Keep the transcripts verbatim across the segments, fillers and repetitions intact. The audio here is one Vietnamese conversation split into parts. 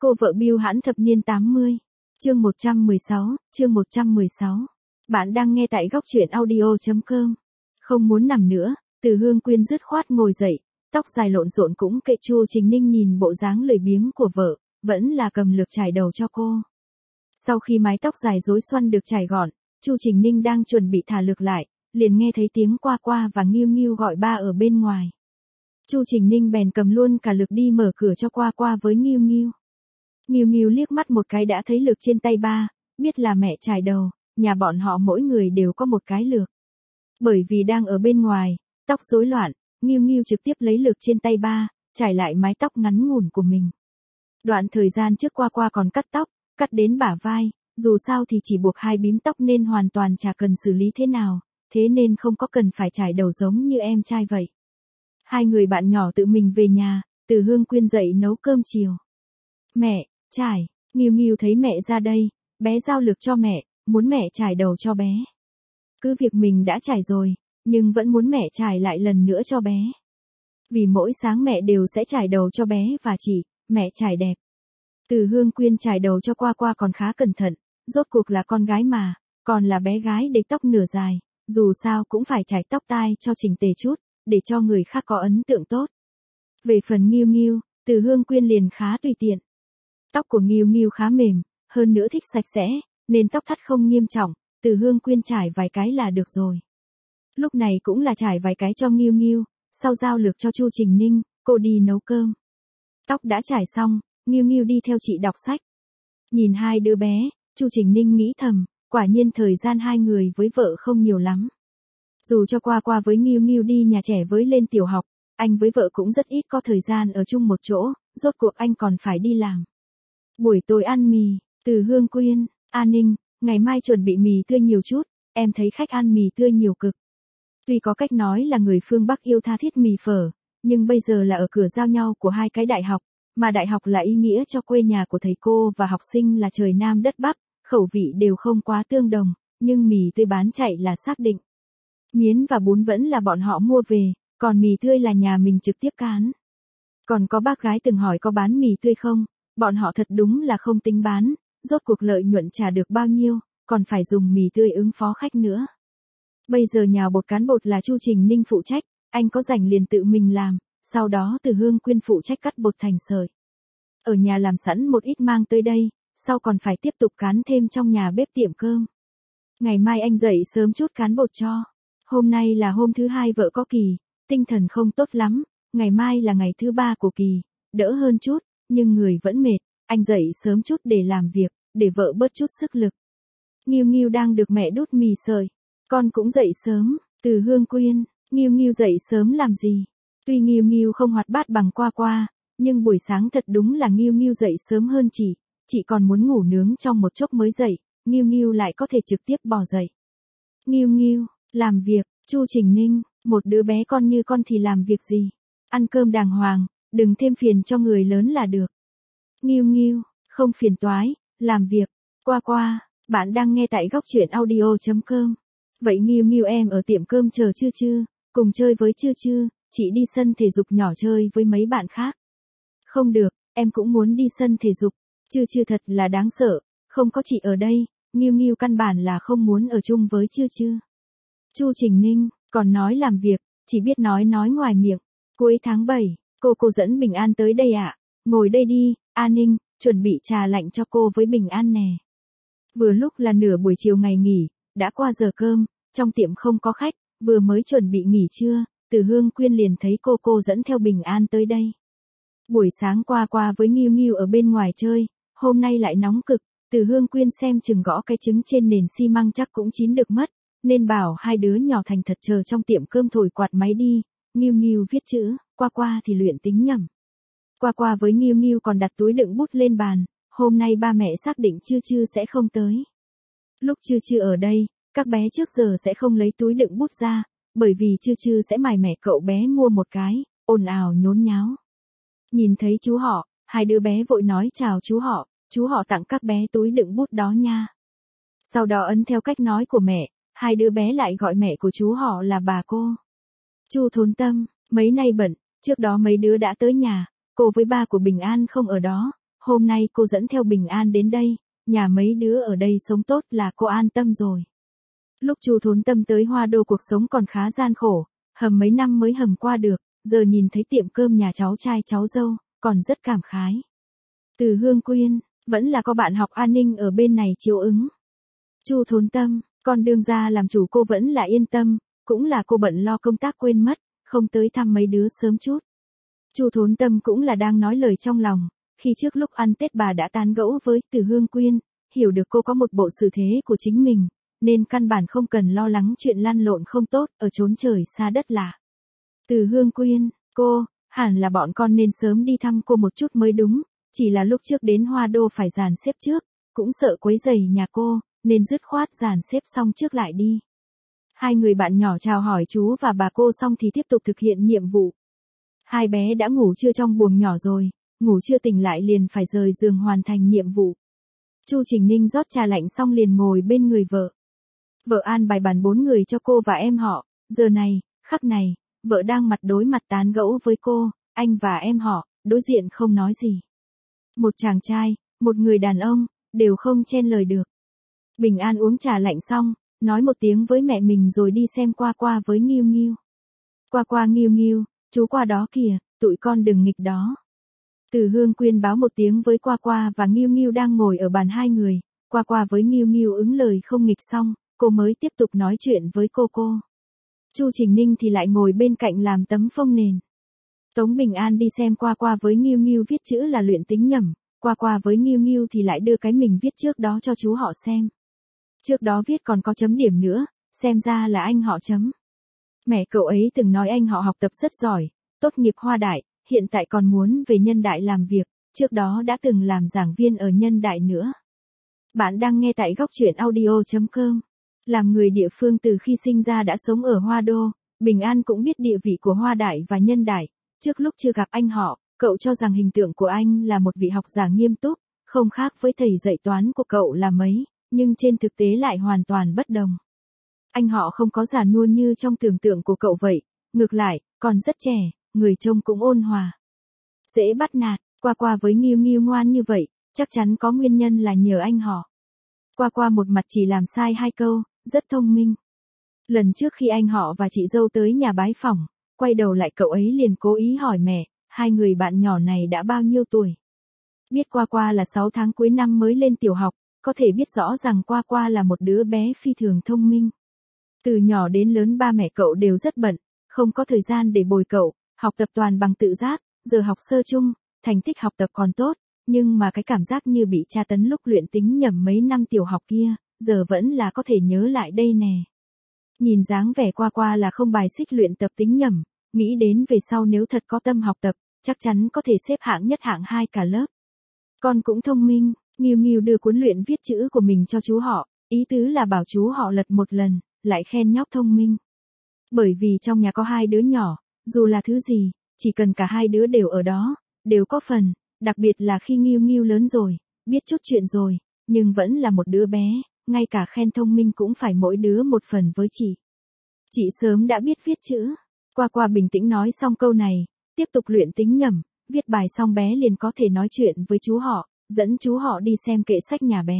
Cô vợ Bưu hãn thập niên tám mươi. Chương một trăm mười sáu, chương một trăm mười sáu. Bạn đang nghe tại góc truyện audio chấm com. Không muốn nằm nữa, Từ Hương Quyên dứt khoát ngồi dậy, tóc dài lộn xộn cũng kệ. Chu Trình Ninh nhìn bộ dáng lười biếng của vợ, vẫn là cầm lược chải đầu cho cô. Sau khi mái tóc dài rối xoăn được chải gọn, Chu Trình Ninh đang chuẩn bị thả lược lại, liền nghe thấy tiếng Qua Qua và Nghiêu Nghiêu gọi ba ở bên ngoài. Chu Trình Ninh bèn cầm luôn cả lược đi mở cửa cho Qua Qua với Nghiêu Nghiêu. Nghiêu Nghiêu liếc mắt một cái đã thấy lược trên tay ba, biết là mẹ chải đầu, nhà bọn họ mỗi người đều có một cái lược. Bởi vì đang ở bên ngoài, tóc rối loạn, Nghiêu Nghiêu trực tiếp lấy lược trên tay ba, chải lại mái tóc ngắn ngủn của mình. Đoạn thời gian trước Qua Qua còn cắt tóc, cắt đến bả vai, dù sao thì chỉ buộc hai bím tóc nên hoàn toàn chả cần xử lý thế nào, thế nên không có cần phải chải đầu giống như em trai vậy. Hai người bạn nhỏ tự mình về nhà, Từ Hương Quyên dậy nấu cơm chiều. Mẹ, chải, Nghiêu Nghiêu thấy mẹ ra đây, bé giao lược cho mẹ, muốn mẹ chải đầu cho bé. Cứ việc mình đã chải rồi, nhưng vẫn muốn mẹ chải lại lần nữa cho bé. Vì mỗi sáng mẹ đều sẽ chải đầu cho bé và chỉ, mẹ chải đẹp. Từ Hương Quyên chải đầu cho Qua Qua còn khá cẩn thận, rốt cuộc là con gái mà, còn là bé gái để tóc nửa dài, dù sao cũng phải chải tóc tai cho chỉnh tề chút, để cho người khác có ấn tượng tốt. Về phần Nghiêu Nghiêu, Từ Hương Quyên liền khá tùy tiện. Tóc của Nghiêu Nghiêu khá mềm, hơn nữa thích sạch sẽ, nên tóc thắt không nghiêm trọng, Từ Hương Quyên chải vài cái là được rồi. Lúc này cũng là chải vài cái cho Nghiêu Nghiêu, sau giao lược cho Chu Trình Ninh, cô đi nấu cơm. Tóc đã chải xong, Nghiêu Nghiêu đi theo chị đọc sách. Nhìn hai đứa bé, Chu Trình Ninh nghĩ thầm, quả nhiên thời gian hai người với vợ không nhiều lắm. Dù cho Qua Qua với Nghiêu Nghiêu đi nhà trẻ với lên tiểu học, anh với vợ cũng rất ít có thời gian ở chung một chỗ, rốt cuộc anh còn phải đi làm. Buổi tối ăn mì, Từ Hương Quyên, An Ninh, ngày mai chuẩn bị mì tươi nhiều chút, em thấy khách ăn mì tươi nhiều cực. Tuy có cách nói là người phương Bắc yêu tha thiết mì phở, nhưng bây giờ là ở cửa giao nhau của hai cái đại học, mà đại học là ý nghĩa cho quê nhà của thầy cô và học sinh là trời Nam đất Bắc, khẩu vị đều không quá tương đồng, nhưng mì tươi bán chạy là xác định. Miến và bún vẫn là bọn họ mua về, còn mì tươi là nhà mình trực tiếp cán. Còn có bác gái từng hỏi có bán mì tươi không, bọn họ thật đúng là không tính bán, rốt cuộc lợi nhuận trả được bao nhiêu, còn phải dùng mì tươi ứng phó khách nữa. Bây giờ nhào bột cán bột là Chu Trình Ninh phụ trách, anh có rảnh liền tự mình làm, sau đó Từ Hương Quyên phụ trách cắt bột thành sợi. Ở nhà làm sẵn một ít mang tới đây, sau còn phải tiếp tục cán thêm trong nhà bếp tiệm cơm. Ngày mai anh dậy sớm chút cán bột cho. Hôm nay là hôm thứ hai vợ có kỳ, tinh thần không tốt lắm, ngày mai là ngày thứ ba của kỳ, đỡ hơn chút, nhưng người vẫn mệt, anh dậy sớm chút để làm việc, để vợ bớt chút sức lực. Nghiêu Nghiêu đang được mẹ đút mì sợi, con cũng dậy sớm, Từ Hương Quyên, Nghiêu Nghiêu dậy sớm làm gì? Tuy Nghiêu Nghiêu không hoạt bát bằng Qua Qua, nhưng buổi sáng thật đúng là Nghiêu Nghiêu dậy sớm hơn chị, chị còn muốn ngủ nướng trong một chốc mới dậy, Nghiêu Nghiêu lại có thể trực tiếp bò dậy. Nghiêu Nghiêu, làm việc, Chu Trình Ninh, một đứa bé con như con thì làm việc gì? Ăn cơm đàng hoàng, đừng thêm phiền cho người lớn là được. Nghiêu Nghiêu, không phiền toái, làm việc. Qua Qua, bạn đang nghe tại góc truyện audio chấm com. Vậy Nghiêu Nghiêu em ở tiệm cơm chờ Chư Chư, cùng chơi với Chư Chư, chị đi sân thể dục nhỏ chơi với mấy bạn khác. Không được, em cũng muốn đi sân thể dục, Chư Chư thật là đáng sợ, không có chị ở đây, Nghiêu Nghiêu căn bản là không muốn ở chung với Chư Chư. Chu Trình Ninh, còn nói làm việc, chỉ biết nói nói ngoài miệng. Cuối tháng bảy, cô cô dẫn Bình An tới đây ạ, à? Ngồi đây đi, An Ninh, chuẩn bị trà lạnh cho cô với Bình An nè. Vừa lúc là nửa buổi chiều ngày nghỉ, đã qua giờ cơm, trong tiệm không có khách, vừa mới chuẩn bị nghỉ trưa, Từ Hương Quyên liền thấy cô cô dẫn theo Bình An tới đây. Buổi sáng Qua Qua với Nghiêu Nghiêu ở bên ngoài chơi, hôm nay lại nóng cực, Từ Hương Quyên xem chừng gõ cái trứng trên nền xi măng chắc cũng chín được mất, nên bảo hai đứa nhỏ thành thật chờ trong tiệm cơm thổi quạt máy đi. Nghiêu Nghiêu viết chữ, Qua Qua thì luyện tính nhẩm. Qua Qua với Nghiêu Nghiêu còn đặt túi đựng bút lên bàn, hôm nay ba mẹ xác định Chư Chư sẽ không tới. Lúc Chư Chư ở đây, các bé trước giờ sẽ không lấy túi đựng bút ra, bởi vì Chư Chư sẽ mải mẻ cậu bé mua một cái, ồn ào nhốn nháo. Nhìn thấy chú họ, hai đứa bé vội nói chào chú họ, chú họ tặng các bé túi đựng bút đó nha. Sau đó ấn theo cách nói của mẹ, hai đứa bé lại gọi mẹ của chú họ là bà cô. Chu Thốn Tâm, mấy nay bận, trước đó mấy đứa đã tới nhà, cô với ba của Bình An không ở đó, hôm nay cô dẫn theo Bình An đến đây, nhà mấy đứa ở đây sống tốt là cô an tâm rồi. Lúc Chu Thốn Tâm tới Hoa Đô cuộc sống còn khá gian khổ, hầm mấy năm mới hầm qua được, giờ nhìn thấy tiệm cơm nhà cháu trai cháu dâu, còn rất cảm khái. Từ Hương Quyên, vẫn là có bạn học an ninh ở bên này chiếu ứng. Chu Thốn Tâm, con đương ra làm chủ cô vẫn là yên tâm, cũng là cô bận lo công tác quên mất, không tới thăm mấy đứa sớm chút. Chu Thốn Tâm cũng là đang nói lời trong lòng, khi trước lúc ăn Tết bà đã tán gẫu với Từ Hương Quyên, hiểu được cô có một bộ xử thế của chính mình, nên căn bản không cần lo lắng chuyện lăn lộn không tốt ở chốn trời xa đất lạ. Từ Hương Quyên, cô, hẳn là bọn con nên sớm đi thăm cô một chút mới đúng, chỉ là lúc trước đến Hoa Đô phải dàn xếp trước, cũng sợ quấy rầy nhà cô, nên dứt khoát dàn xếp xong trước lại đi. Hai người bạn nhỏ chào hỏi chú và bà cô xong thì tiếp tục thực hiện nhiệm vụ. Hai bé đã ngủ trưa trong buồng nhỏ rồi, ngủ chưa tỉnh lại liền phải rời giường hoàn thành nhiệm vụ. Chu Trình Ninh rót trà lạnh xong liền ngồi bên người vợ. Vợ an bài bàn bốn người cho cô và em họ, giờ này, khắc này, vợ đang mặt đối mặt tán gẫu với cô, anh và em họ, đối diện không nói gì. Một chàng trai, một người đàn ông, đều không chen lời được. Bình An uống trà lạnh xong, nói một tiếng với mẹ mình rồi đi xem Qua Qua với Nghiêu Nghiêu. Qua Qua Nghiêu Nghiêu, chú qua đó kìa, tụi con đừng nghịch đó. Từ Hương Quyên báo một tiếng với Qua Qua và Nghiêu Nghiêu đang ngồi ở bàn hai người, Qua Qua với Nghiêu Nghiêu ứng lời không nghịch xong, cô mới tiếp tục nói chuyện với cô cô. Chu Trình Ninh thì lại ngồi bên cạnh làm tấm phông nền. Tống Bình An đi xem Qua Qua với Nghiêu Nghiêu viết chữ là luyện tính nhẩm, Qua Qua với Nghiêu Nghiêu thì lại đưa cái mình viết trước đó cho chú họ xem. Trước đó viết còn có chấm điểm nữa, xem ra là anh họ chấm. Mẹ cậu ấy từng nói anh họ học tập rất giỏi, tốt nghiệp Hoa Đại, hiện tại còn muốn về Nhân Đại làm việc, trước đó đã từng làm giảng viên ở Nhân Đại nữa. Bạn đang nghe tại góc truyện audio chấm com. Làm người địa phương từ khi sinh ra đã sống ở Hoa Đô, Bình An cũng biết địa vị của Hoa Đại và Nhân Đại. Trước lúc chưa gặp anh họ, cậu cho rằng hình tượng của anh là một vị học giả nghiêm túc, không khác với thầy dạy toán của cậu là mấy, nhưng trên thực tế lại hoàn toàn bất đồng. Anh họ không có già nua như trong tưởng tượng của cậu vậy, ngược lại, còn rất trẻ, người trông cũng ôn hòa. Dễ bắt nạt, Qua Qua với Nghiêu Nghiêu ngoan như vậy, chắc chắn có nguyên nhân là nhờ anh họ. Qua Qua một mặt chỉ làm sai hai câu, rất thông minh. Lần trước khi anh họ và chị dâu tới nhà bái phỏng, quay đầu lại cậu ấy liền cố ý hỏi mẹ, hai người bạn nhỏ này đã bao nhiêu tuổi. Biết Qua Qua là sáu tháng cuối năm mới lên tiểu học, có thể biết rõ rằng Qua Qua là một đứa bé phi thường thông minh. Từ nhỏ đến lớn ba mẹ cậu đều rất bận, không có thời gian để bồi cậu, học tập toàn bằng tự giác, giờ học sơ chung, thành tích học tập còn tốt, nhưng mà cái cảm giác như bị tra tấn lúc luyện tính nhẩm mấy năm tiểu học kia, giờ vẫn là có thể nhớ lại đây nè. Nhìn dáng vẻ Qua Qua là không bài xích luyện tập tính nhẩm, nghĩ đến về sau nếu thật có tâm học tập, chắc chắn có thể xếp hạng nhất hạng hai cả lớp. Con cũng thông minh, Nghiêu Nghiêu đưa cuốn luyện viết chữ của mình cho chú họ, ý tứ là bảo chú họ lật một lần, lại khen nhóc thông minh. Bởi vì trong nhà có hai đứa nhỏ, dù là thứ gì, chỉ cần cả hai đứa đều ở đó, đều có phần, đặc biệt là khi Nghiêu Nghiêu lớn rồi, biết chút chuyện rồi, nhưng vẫn là một đứa bé, ngay cả khen thông minh cũng phải mỗi đứa một phần với chị. Chị sớm đã biết viết chữ. Qua Qua bình tĩnh nói xong câu này, tiếp tục luyện tính nhẩm, viết bài xong bé liền có thể nói chuyện với chú họ, dẫn chú họ đi xem kệ sách nhà bé.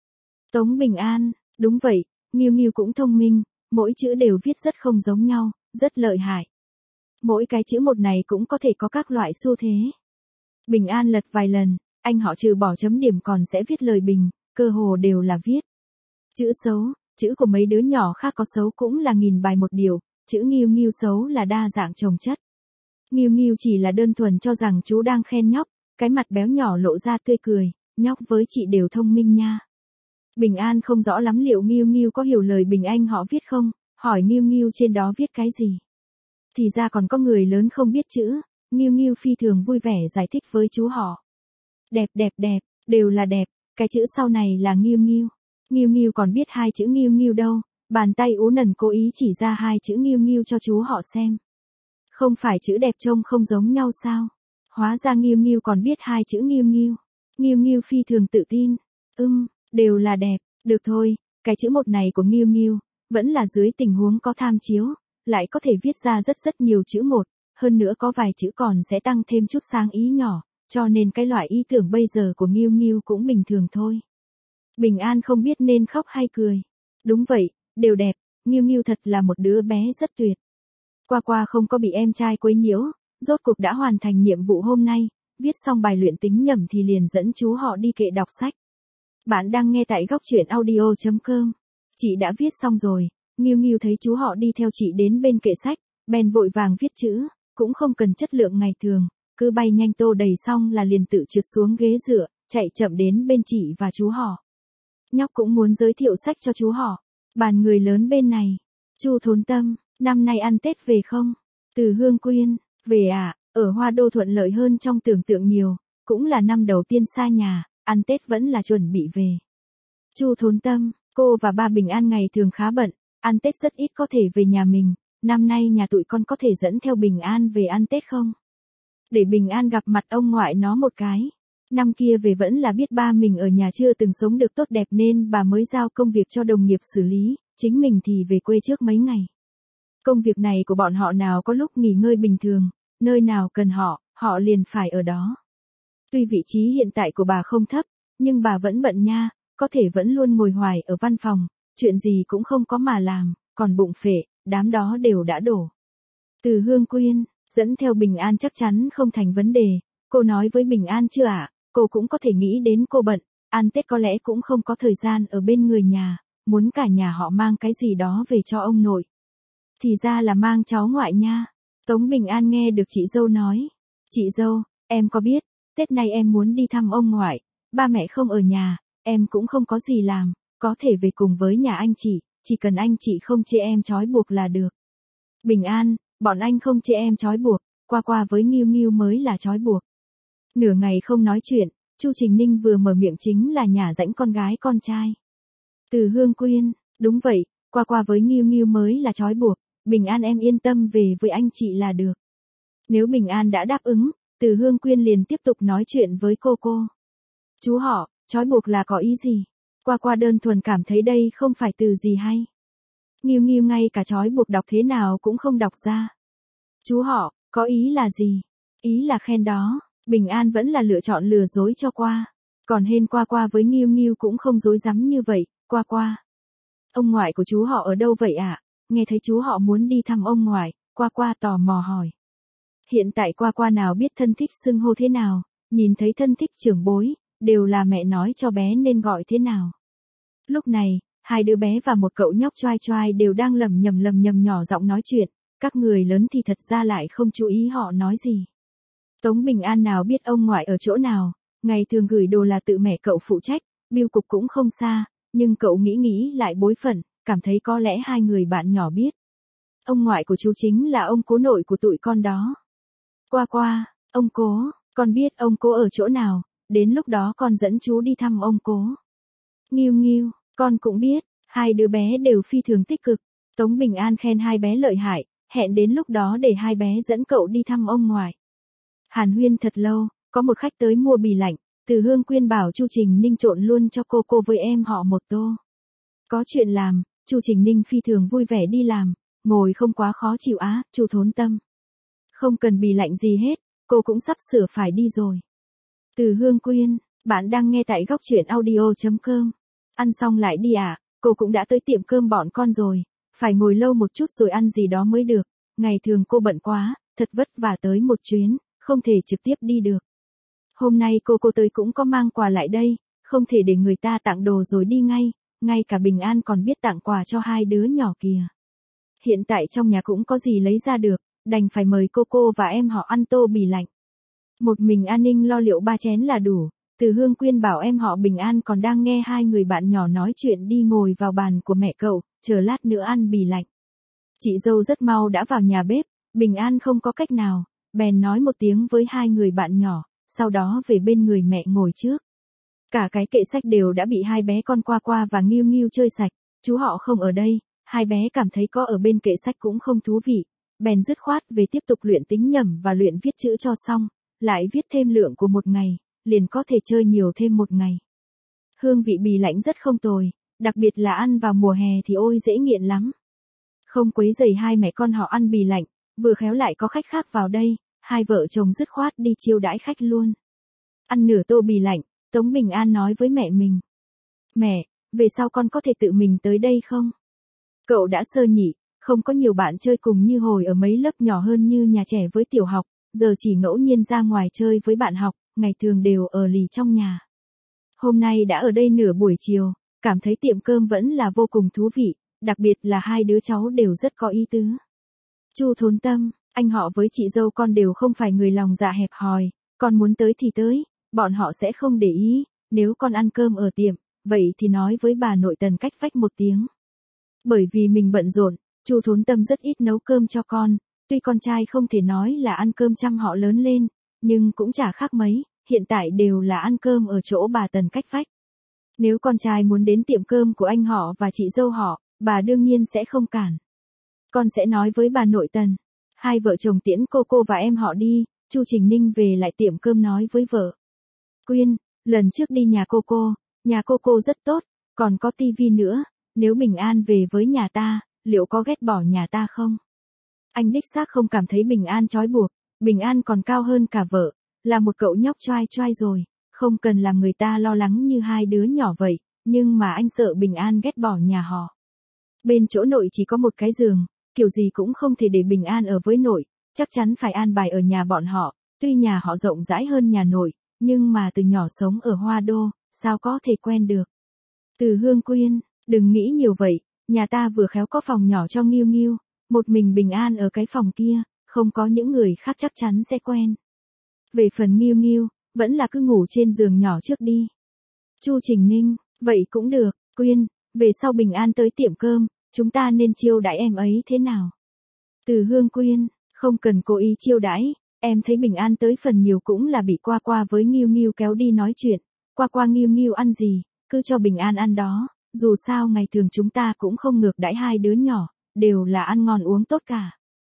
Tống Bình An, đúng vậy, Nghiêu Nghiêu cũng thông minh, mỗi chữ đều viết rất không giống nhau, rất lợi hại. Mỗi cái chữ một này cũng có thể có các loại xu thế. Bình An lật vài lần, anh họ trừ bỏ chấm điểm còn sẽ viết lời bình, cơ hồ đều là viết. Chữ xấu, chữ của mấy đứa nhỏ khác có xấu cũng là nghìn bài một điều, chữ Nghiêu Nghiêu xấu là đa dạng chồng chất. Nghiêu Nghiêu chỉ là đơn thuần cho rằng chú đang khen nhóc, cái mặt béo nhỏ lộ ra tươi cười, nhóc với chị đều thông minh nha. Bình An không rõ lắm liệu Nghiêu Nghiêu có hiểu lời Bình Anh họ viết không, hỏi Nghiêu Nghiêu trên đó viết cái gì. Thì ra còn có người lớn không biết chữ, Nghiêu Nghiêu phi thường vui vẻ giải thích với chú họ. Đẹp đẹp đẹp, đều là đẹp, cái chữ sau này là Nghiêu Nghiêu. Nghiêu Nghiêu còn biết hai chữ Nghiêu Nghiêu đâu, bàn tay ú nần cố ý chỉ ra hai chữ Nghiêu Nghiêu cho chú họ xem. Không phải chữ đẹp trông không giống nhau sao? Hóa ra Nghiêu Nghiêu còn biết hai chữ Nghiêu Nghiêu. Nghiêu Nghiêu phi thường tự tin. Ừm, đều là đẹp, được thôi, cái chữ một này của Nghiêu Nghiêu, vẫn là dưới tình huống có tham chiếu, lại có thể viết ra rất rất nhiều chữ một, hơn nữa có vài chữ còn sẽ tăng thêm chút sáng ý nhỏ, cho nên cái loại ý tưởng bây giờ của Nghiêu Nghiêu cũng bình thường thôi. Bình An không biết nên khóc hay cười. Đúng vậy, đều đẹp, Nghiêu Nghiêu thật là một đứa bé rất tuyệt. Qua Qua không có bị em trai quấy nhiễu, rốt cuộc đã hoàn thành nhiệm vụ hôm nay, viết xong bài luyện tính nhẩm thì liền dẫn chú họ đi kệ đọc sách. Bạn đang nghe tại góc truyện audio chấm com. Chị đã viết xong rồi, Nghiêu Nghiêu thấy chú họ đi theo chị đến bên kệ sách, bèn vội vàng viết chữ, cũng không cần chất lượng ngày thường, cứ bay nhanh tô đầy xong là liền tự trượt xuống ghế dựa, chạy chậm đến bên chị và chú họ. Nhóc cũng muốn giới thiệu sách cho chú họ. Bàn người lớn bên này. Chu Thốn Tâm, năm nay ăn Tết về không? Từ Hương Quyên, về à, ở Hoa Đô thuận lợi hơn trong tưởng tượng nhiều, cũng là năm đầu tiên xa nhà, ăn Tết vẫn là chuẩn bị về. Chu Thốn Tâm, cô và ba Bình An ngày thường khá bận, ăn Tết rất ít có thể về nhà mình, năm nay nhà tụi con có thể dẫn theo Bình An về ăn Tết không? Để Bình An gặp mặt ông ngoại nó một cái. Năm kia về vẫn là biết ba mình ở nhà chưa từng sống được tốt đẹp nên bà mới giao công việc cho đồng nghiệp xử lý, chính mình thì về quê trước mấy ngày. Công việc này của bọn họ nào có lúc nghỉ ngơi bình thường, nơi nào cần họ, họ liền phải ở đó. Tuy vị trí hiện tại của bà không thấp, nhưng bà vẫn bận nha, có thể vẫn luôn ngồi hoài ở văn phòng, chuyện gì cũng không có mà làm, còn bụng phệ, đám đó đều đã đổ. Từ Hương Quyên, dẫn theo Bình An chắc chắn không thành vấn đề, cô nói với Bình An chưa ạ? À? Cô cũng có thể nghĩ đến cô bận, ăn Tết có lẽ cũng không có thời gian ở bên người nhà, muốn cả nhà họ mang cái gì đó về cho ông nội. Thì ra là mang cháu ngoại nha. Tống Bình An nghe được chị dâu nói. Chị dâu, em có biết, Tết nay em muốn đi thăm ông ngoại, ba mẹ không ở nhà, em cũng không có gì làm, có thể về cùng với nhà anh chị, chỉ cần anh chị không chê em trói buộc là được. Bình An, bọn anh không chê em trói buộc, Qua Qua với Nghiêu Nghiêu mới là trói buộc. Nửa ngày không nói chuyện, Chu Trình Ninh vừa mở miệng chính là nhả rãnh con gái con trai. Từ Hương Quyên, đúng vậy, Qua Qua với Nghiêu Nghiêu mới là trói buộc, Bình An em yên tâm về với anh chị là được. Nếu Bình An đã đáp ứng, Từ Hương Quyên liền tiếp tục nói chuyện với cô cô. Chú họ, trói buộc là có ý gì? Qua Qua đơn thuần cảm thấy đây không phải từ gì hay. Nghiêu Nghiêu ngay cả trói buộc đọc thế nào cũng không đọc ra. Chú họ, có ý là gì? Ý là khen đó. Bình An vẫn là lựa chọn lừa dối cho Qua. Còn hên Qua Qua với Nghiêu Nghiêu cũng không dối rắm như vậy. Qua Qua, ông ngoại của chú họ ở đâu vậy ạ? À? Nghe thấy chú họ muốn đi thăm ông ngoại, Qua Qua tò mò hỏi. Hiện tại Qua Qua nào biết thân thích xưng hô thế nào, nhìn thấy thân thích trưởng bối, đều là mẹ nói cho bé nên gọi thế nào. Lúc này, hai đứa bé và một cậu nhóc choai choai đều đang lầm nhầm lầm nhầm nhỏ giọng nói chuyện, các người lớn thì thật ra lại không chú ý họ nói gì. Tống Bình An nào biết ông ngoại ở chỗ nào, ngày thường gửi đồ là tự mẹ cậu phụ trách, bưu cục cũng không xa, nhưng cậu nghĩ nghĩ lại bối phận, cảm thấy có lẽ hai người bạn nhỏ biết. Ông ngoại của chú chính là ông cố nội của tụi con đó. Qua Qua, ông cố, con biết ông cố ở chỗ nào, đến lúc đó con dẫn chú đi thăm ông cố. Nghiêu Nghiêu, con cũng biết, hai đứa bé đều phi thường tích cực. Tống Bình An khen hai bé lợi hại, hẹn đến lúc đó để hai bé dẫn cậu đi thăm ông ngoại. Hàn huyên thật lâu, có một khách tới mua bì lạnh, Từ Hương Quyên bảo Chu Trình Ninh trộn luôn cho cô cô với em họ một tô. Có chuyện làm, Chu Trình Ninh phi thường vui vẻ đi làm, ngồi không quá khó chịu á, Chu Thốn Tâm. Không cần bì lạnh gì hết, cô cũng sắp sửa phải đi rồi. Từ Hương Quyên, bạn đang nghe tại góc truyện audio chấm com. Ăn xong lại đi à, cô cũng đã tới tiệm cơm bọn con rồi, phải ngồi lâu một chút rồi ăn gì đó mới được, ngày thường cô bận quá, thật vất vả tới một chuyến, không thể trực tiếp đi được. Hôm nay cô cô tới cũng có mang quà lại đây, không thể để người ta tặng đồ rồi đi ngay, ngay cả Bình An còn biết tặng quà cho hai đứa nhỏ kìa. Hiện tại trong nhà cũng có gì lấy ra được, đành phải mời cô cô và em họ ăn tô bì lạnh. Một mình An Ninh lo liệu ba chén là đủ, Từ Hương Quyên bảo em họ Bình An còn đang nghe hai người bạn nhỏ nói chuyện đi ngồi vào bàn của mẹ cậu, chờ lát nữa ăn bì lạnh. Chị dâu rất mau đã vào nhà bếp, Bình An không có cách nào, bèn nói một tiếng với hai người bạn nhỏ, sau đó về bên người mẹ ngồi trước. Cả cái kệ sách đều đã bị hai bé con Qua Qua và Nghiêu Nghiêu chơi sạch, chú họ không ở đây, hai bé cảm thấy có ở bên kệ sách cũng không thú vị, bèn dứt khoát về tiếp tục luyện tính nhẩm và luyện viết chữ cho xong, lại viết thêm lượng của một ngày, liền có thể chơi nhiều thêm một ngày. Hương vị bì lạnh rất không tồi, đặc biệt là ăn vào mùa hè thì ôi dễ nghiện lắm. Không quấy rầy hai mẹ con họ ăn bì lạnh, vừa khéo lại có khách khác vào đây, hai vợ chồng dứt khoát đi chiêu đãi khách luôn. Ăn nửa tô bì lạnh, Tống Bình An nói với mẹ mình. Mẹ, về sau con có thể tự mình tới đây không? Cậu đã sơ nhị, không có nhiều bạn chơi cùng như hồi ở mấy lớp nhỏ hơn như nhà trẻ với tiểu học, giờ chỉ ngẫu nhiên ra ngoài chơi với bạn học, ngày thường đều ở lì trong nhà. Hôm nay đã ở đây nửa buổi chiều, cảm thấy tiệm cơm vẫn là vô cùng thú vị, đặc biệt là hai đứa cháu đều rất có ý tứ. Chu Thốn Tâm, anh họ với chị dâu con đều không phải người lòng dạ hẹp hòi, con muốn tới thì tới, bọn họ sẽ không để ý, nếu con ăn cơm ở tiệm, vậy thì nói với bà nội Tần cách vách một tiếng. Bởi vì mình bận rộn, Chu Thốn Tâm rất ít nấu cơm cho con, tuy con trai không thể nói là ăn cơm chăm họ lớn lên, nhưng cũng chả khác mấy, hiện tại đều là ăn cơm ở chỗ bà Tần cách vách. Nếu con trai muốn đến tiệm cơm của anh họ và chị dâu họ, bà đương nhiên sẽ không cản. Con sẽ nói với bà nội Tần. Hai vợ chồng tiễn cô cô và em họ đi, Chu Trình Ninh về lại tiệm cơm nói với vợ. Quyên, lần trước đi nhà cô cô, nhà cô cô rất tốt, còn có tivi nữa, nếu Bình An về với nhà ta, liệu có ghét bỏ nhà ta không? Anh đích xác không cảm thấy Bình An trói buộc, Bình An còn cao hơn cả vợ, là một cậu nhóc choai choai rồi, không cần làm người ta lo lắng như hai đứa nhỏ vậy, nhưng mà anh sợ Bình An ghét bỏ nhà họ. Bên chỗ nội chỉ có một cái giường, kiểu gì cũng không thể để Bình An ở với nội, chắc chắn phải an bài ở nhà bọn họ, tuy nhà họ rộng rãi hơn nhà nội, nhưng mà từ nhỏ sống ở Hoa Đô, sao có thể quen được. Từ Hương Quyên, đừng nghĩ nhiều vậy, nhà ta vừa khéo có phòng nhỏ cho Nghiêu Nghiêu, một mình Bình An ở cái phòng kia, không có những người khác chắc chắn sẽ quen. Về phần Nghiêu Nghiêu, vẫn là cứ ngủ trên giường nhỏ trước đi. Chu Trình Ninh, vậy cũng được, Quyên, về sau Bình An tới tiệm cơm, chúng ta nên chiêu đãi em ấy thế nào? Từ Hương Quyên, không cần cố ý chiêu đãi, em thấy Bình An tới phần nhiều cũng là bị Qua Qua với Nghiêu Nghiêu kéo đi nói chuyện, Qua Qua Nghiêu Nghiêu ăn gì, cứ cho Bình An ăn đó, dù sao ngày thường chúng ta cũng không ngược đãi hai đứa nhỏ, đều là ăn ngon uống tốt cả.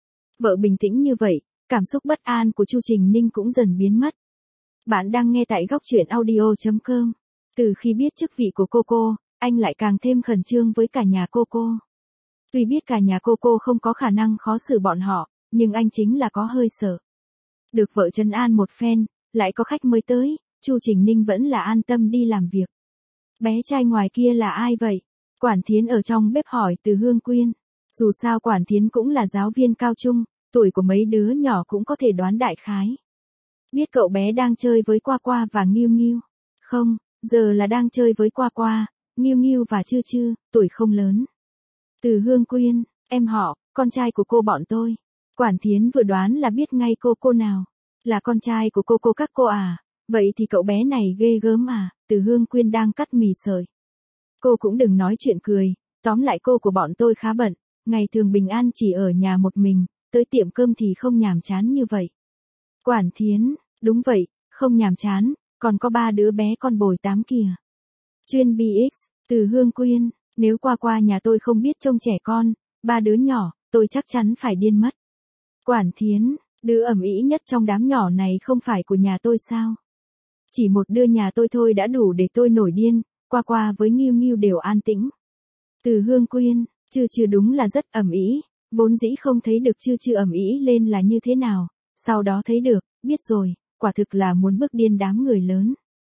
Vợ bình tĩnh như vậy, cảm xúc bất an của Chu Trình Ninh cũng dần biến mất. Bạn đang nghe tại góc truyện audio.com. Từ khi biết chức vị của cô cô, anh lại càng thêm khẩn trương với cả nhà cô cô. Tuy biết cả nhà cô cô không có khả năng khó xử bọn họ, nhưng anh chính là có hơi sợ. Được vợ trấn an một phen, lại có khách mới tới, Chu Trình Ninh vẫn là an tâm đi làm việc. Bé trai ngoài kia là ai vậy? Quản Thiến ở trong bếp hỏi Từ Hương Quyên. Dù sao Quản Thiến cũng là giáo viên cao trung, tuổi của mấy đứa nhỏ cũng có thể đoán đại khái. Biết cậu bé đang chơi với Qua Qua và Nghiêu Nghiêu. Không, giờ là đang chơi với Qua Qua, Nghiêu Nghiêu và Chư Chư, tuổi không lớn. Từ Hương Quyên, em họ, con trai của cô bọn tôi. Quản Thiến vừa đoán là biết ngay cô cô nào. Là con trai của cô cô các cô à, vậy thì cậu bé này ghê gớm à, Từ Hương Quyên đang cắt mì sợi. Cô cũng đừng nói chuyện cười, tóm lại cô của bọn tôi khá bận, ngày thường Bình An chỉ ở nhà một mình, tới tiệm cơm thì không nhàm chán như vậy. Quản Thiến, đúng vậy, không nhàm chán, còn có ba đứa bé con bồi tám kìa. Chuyên bê ích, Từ Hương Quyên, nếu Qua Qua nhà tôi không biết trông trẻ con, ba đứa nhỏ, tôi chắc chắn phải điên mất. Quản Thiến, đứa ầm ĩ nhất trong đám nhỏ này không phải của nhà tôi sao? Chỉ một đứa nhà tôi thôi đã đủ để tôi nổi điên, Qua Qua với Nghiêu Nghiêu đều an tĩnh. Từ Hương Quyên, Chư Chư đúng là rất ầm ĩ, vốn dĩ không thấy được Chư Chư ầm ĩ lên là như thế nào, sau đó thấy được, biết rồi, quả thực là muốn bức điên đám người lớn.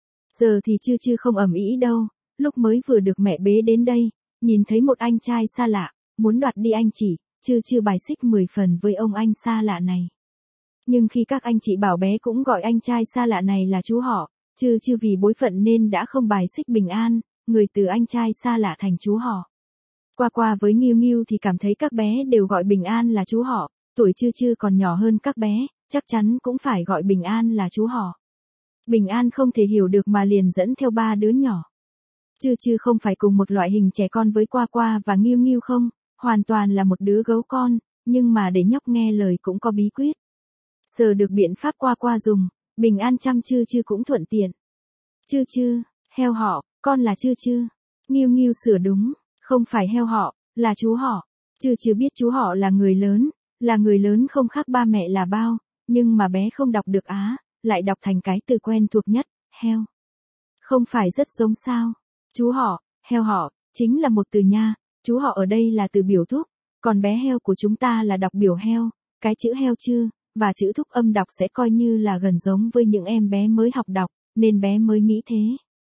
Giờ thì Chư Chư không ầm ĩ đâu, lúc mới vừa được mẹ bế đến đây, nhìn thấy một anh trai xa lạ, muốn đoạt đi anh chị, Chư Chư bài xích mười phần với ông anh xa lạ này. Nhưng khi các anh chị bảo bé cũng gọi anh trai xa lạ này là chú họ, Chư Chư vì bối phận nên đã không bài xích Bình An, người từ anh trai xa lạ thành chú họ. Qua Qua với Nghiêu Nghiêu thì cảm thấy các bé đều gọi Bình An là chú họ, tuổi Chư Chư còn nhỏ hơn các bé, chắc chắn cũng phải gọi Bình An là chú họ. Bình An không thể hiểu được mà liền dẫn theo ba đứa nhỏ. Chư Chư không phải cùng một loại hình trẻ con với Qua Qua và Nghiêu Nghiêu không, hoàn toàn là một đứa gấu con, nhưng mà để nhóc nghe lời cũng có bí quyết. Giờ được biện pháp Qua Qua dùng, Bình An chăm Chư Chư cũng thuận tiện. Chư Chư, heo họ, con là Chư Chư. Nghiêu Nghiêu sửa đúng, không phải heo họ, là chú họ. Chư Chư biết chú họ là người lớn, là người lớn không khác ba mẹ là bao, nhưng mà bé không đọc được á, lại đọc thành cái từ quen thuộc nhất, heo. Không phải rất giống sao? Chú họ, heo họ, chính là một từ nha, chú họ ở đây là từ biểu thúc, còn bé heo của chúng ta là đọc biểu heo, cái chữ heo chư, và chữ thúc âm đọc sẽ coi như là gần giống với những em bé mới học đọc, nên bé mới nghĩ thế.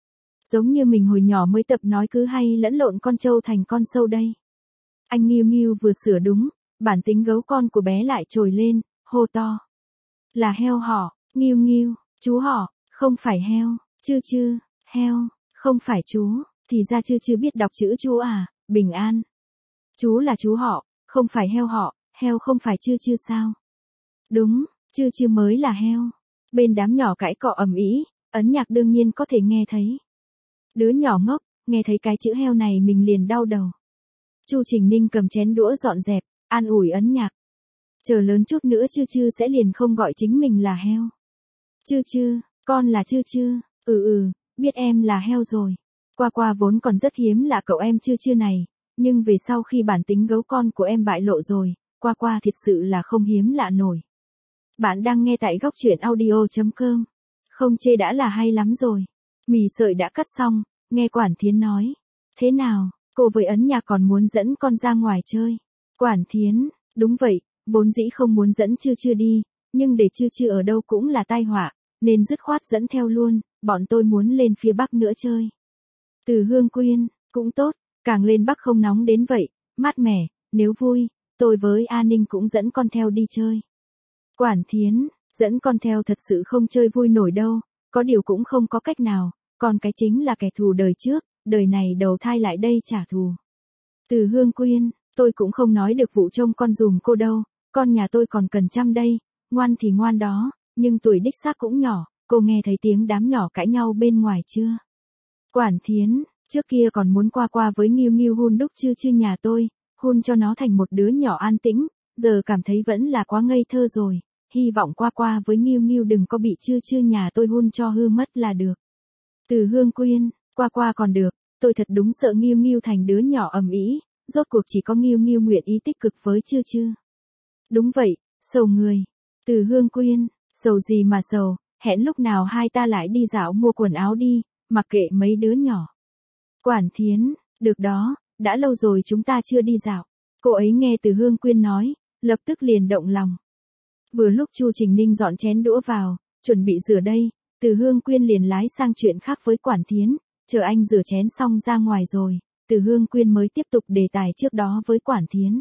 Giống như mình hồi nhỏ mới tập nói cứ hay lẫn lộn con trâu thành con sâu đây. Anh Nghiêu Nghiêu vừa sửa đúng, bản tính gấu con của bé lại trồi lên, hô to. Là heo họ, Nghiêu Nghiêu, chú họ, không phải heo, chư chư, heo, không phải chú, thì ra chư chư biết đọc chữ chú à, bình an. Chú là chú họ, không phải heo họ, heo không phải chư chư sao? Đúng, chư chư mới là heo. Bên đám nhỏ cãi cọ ầm ĩ, Ấn Nhạc đương nhiên có thể nghe thấy. Đứa nhỏ ngốc, nghe thấy cái chữ heo này mình liền đau đầu. Chu Trình Ninh cầm chén đũa dọn dẹp, an ủi Ấn Nhạc. Chờ lớn chút nữa chư chư sẽ liền không gọi chính mình là heo. Chư chư, con là chư chư, ừ ừ, biết em là heo rồi. Qua qua vốn còn rất hiếm là cậu em chư chư này, nhưng về sau khi bản tính gấu con của em bại lộ rồi, qua qua thật sự là không hiếm lạ nổi. Bạn đang nghe tại góc truyện audio chấm com. Không chê đã là hay lắm rồi. Mì sợi đã cắt xong, nghe Quản Thiến nói. Thế nào, cô với Ấn Nhạc còn muốn dẫn con ra ngoài chơi. Quản Thiến, đúng vậy, vốn dĩ không muốn dẫn chư chư đi, nhưng để chư chư ở đâu cũng là tai họa, nên dứt khoát dẫn theo luôn, bọn tôi muốn lên phía Bắc nữa chơi. Từ Hương Quyên, cũng tốt, càng lên Bắc không nóng đến vậy, mát mẻ, nếu vui, tôi với A Ninh cũng dẫn con theo đi chơi. Quản Thiến, dẫn con theo thật sự không chơi vui nổi đâu, có điều cũng không có cách nào, còn cái chính là kẻ thù đời trước, đời này đầu thai lại đây trả thù. Từ Hương Quyên, tôi cũng không nói được vụ trông con dùm cô đâu, con nhà tôi còn cần chăm đây, ngoan thì ngoan đó, nhưng tuổi đích xác cũng nhỏ, cô nghe thấy tiếng đám nhỏ cãi nhau bên ngoài chưa? Quản Thiến, trước kia còn muốn qua qua với Nghiêu Nghiêu hun đúc chư chư nhà tôi, hun cho nó thành một đứa nhỏ an tĩnh, giờ cảm thấy vẫn là quá ngây thơ rồi, hy vọng qua qua với Nghiêu Nghiêu đừng có bị chư chư nhà tôi hun cho hư mất là được. Từ Hương Quyên, qua qua còn được, tôi thật đúng sợ Nghiêu Nghiêu thành đứa nhỏ ầm ĩ, rốt cuộc chỉ có Nghiêu Nghiêu nguyện ý tích cực với chư chư. Đúng vậy, sầu người. Từ Hương Quyên, sầu gì mà sầu, hẹn lúc nào hai ta lại đi dạo mua quần áo đi, mặc kệ mấy đứa nhỏ. Quản Thiến, được đó, đã lâu rồi chúng ta chưa đi dạo. Cô ấy nghe Từ Hương Quyên nói, lập tức liền động lòng. Vừa lúc Chu Trình Ninh dọn chén đũa vào, chuẩn bị rửa đây, Từ Hương Quyên liền lái sang chuyện khác với Quản Thiến, chờ anh rửa chén xong ra ngoài rồi, Từ Hương Quyên mới tiếp tục đề tài trước đó với Quản Thiến.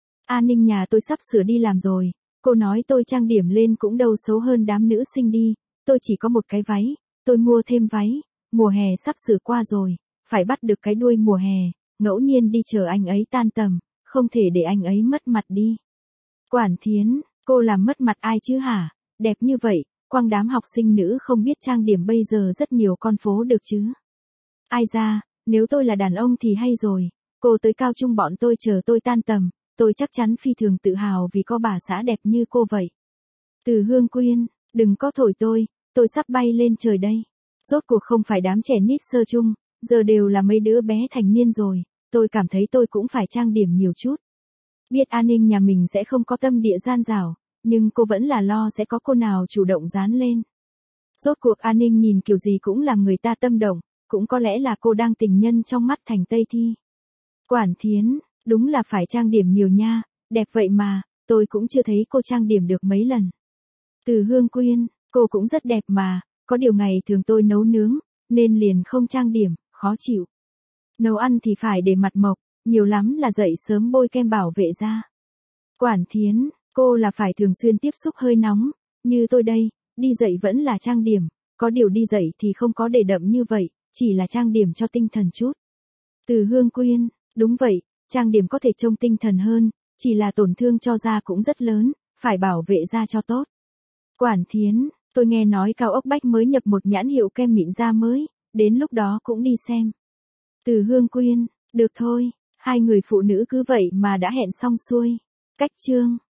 A Ninh nhà tôi sắp sửa đi làm rồi, cô nói tôi trang điểm lên cũng đâu xấu hơn đám nữ sinh đi, tôi chỉ có một cái váy, tôi mua thêm váy, mùa hè sắp sửa qua rồi, phải bắt được cái đuôi mùa hè, ngẫu nhiên đi chờ anh ấy tan tầm, không thể để anh ấy mất mặt đi. Quản Thiến, cô làm mất mặt ai chứ hả, đẹp như vậy, quang đám học sinh nữ không biết trang điểm bây giờ rất nhiều con phố được chứ. Ai ra, nếu tôi là đàn ông thì hay rồi, cô tới cao trung bọn tôi chờ tôi tan tầm, tôi chắc chắn phi thường tự hào vì có bà xã đẹp như cô vậy. Từ Hương Quyên, đừng có thổi tôi, tôi sắp bay lên trời đây. Rốt cuộc không phải đám trẻ nít sơ chung, giờ đều là mấy đứa bé thành niên rồi, tôi cảm thấy tôi cũng phải trang điểm nhiều chút. Biết An Ninh nhà mình sẽ không có tâm địa gian dảo, nhưng cô vẫn là lo sẽ có cô nào chủ động dán lên. Rốt cuộc An Ninh nhìn kiểu gì cũng làm người ta tâm động, cũng có lẽ là cô đang tình nhân trong mắt Thành Tây Thi. Quản Thiến, đúng là phải trang điểm nhiều nha, đẹp vậy mà, tôi cũng chưa thấy cô trang điểm được mấy lần. Từ Hương Quyên, cô cũng rất đẹp mà, có điều ngày thường tôi nấu nướng, nên liền không trang điểm, khó chịu. Nấu ăn thì phải để mặt mộc, nhiều lắm là dậy sớm bôi kem bảo vệ da. Quản Thiến, cô là phải thường xuyên tiếp xúc hơi nóng, như tôi đây, đi dậy vẫn là trang điểm, có điều đi dậy thì không có để đậm như vậy, chỉ là trang điểm cho tinh thần chút. Từ Hương Quyên, đúng vậy, trang điểm có thể trông tinh thần hơn, chỉ là tổn thương cho da cũng rất lớn, phải bảo vệ da cho tốt. Quản Thiến, tôi nghe nói Cao Ốc Bách mới nhập một nhãn hiệu kem mịn da mới, đến lúc đó cũng đi xem. Từ Hương Quyên, được thôi, hai người phụ nữ cứ vậy mà đã hẹn xong xuôi. Cách chương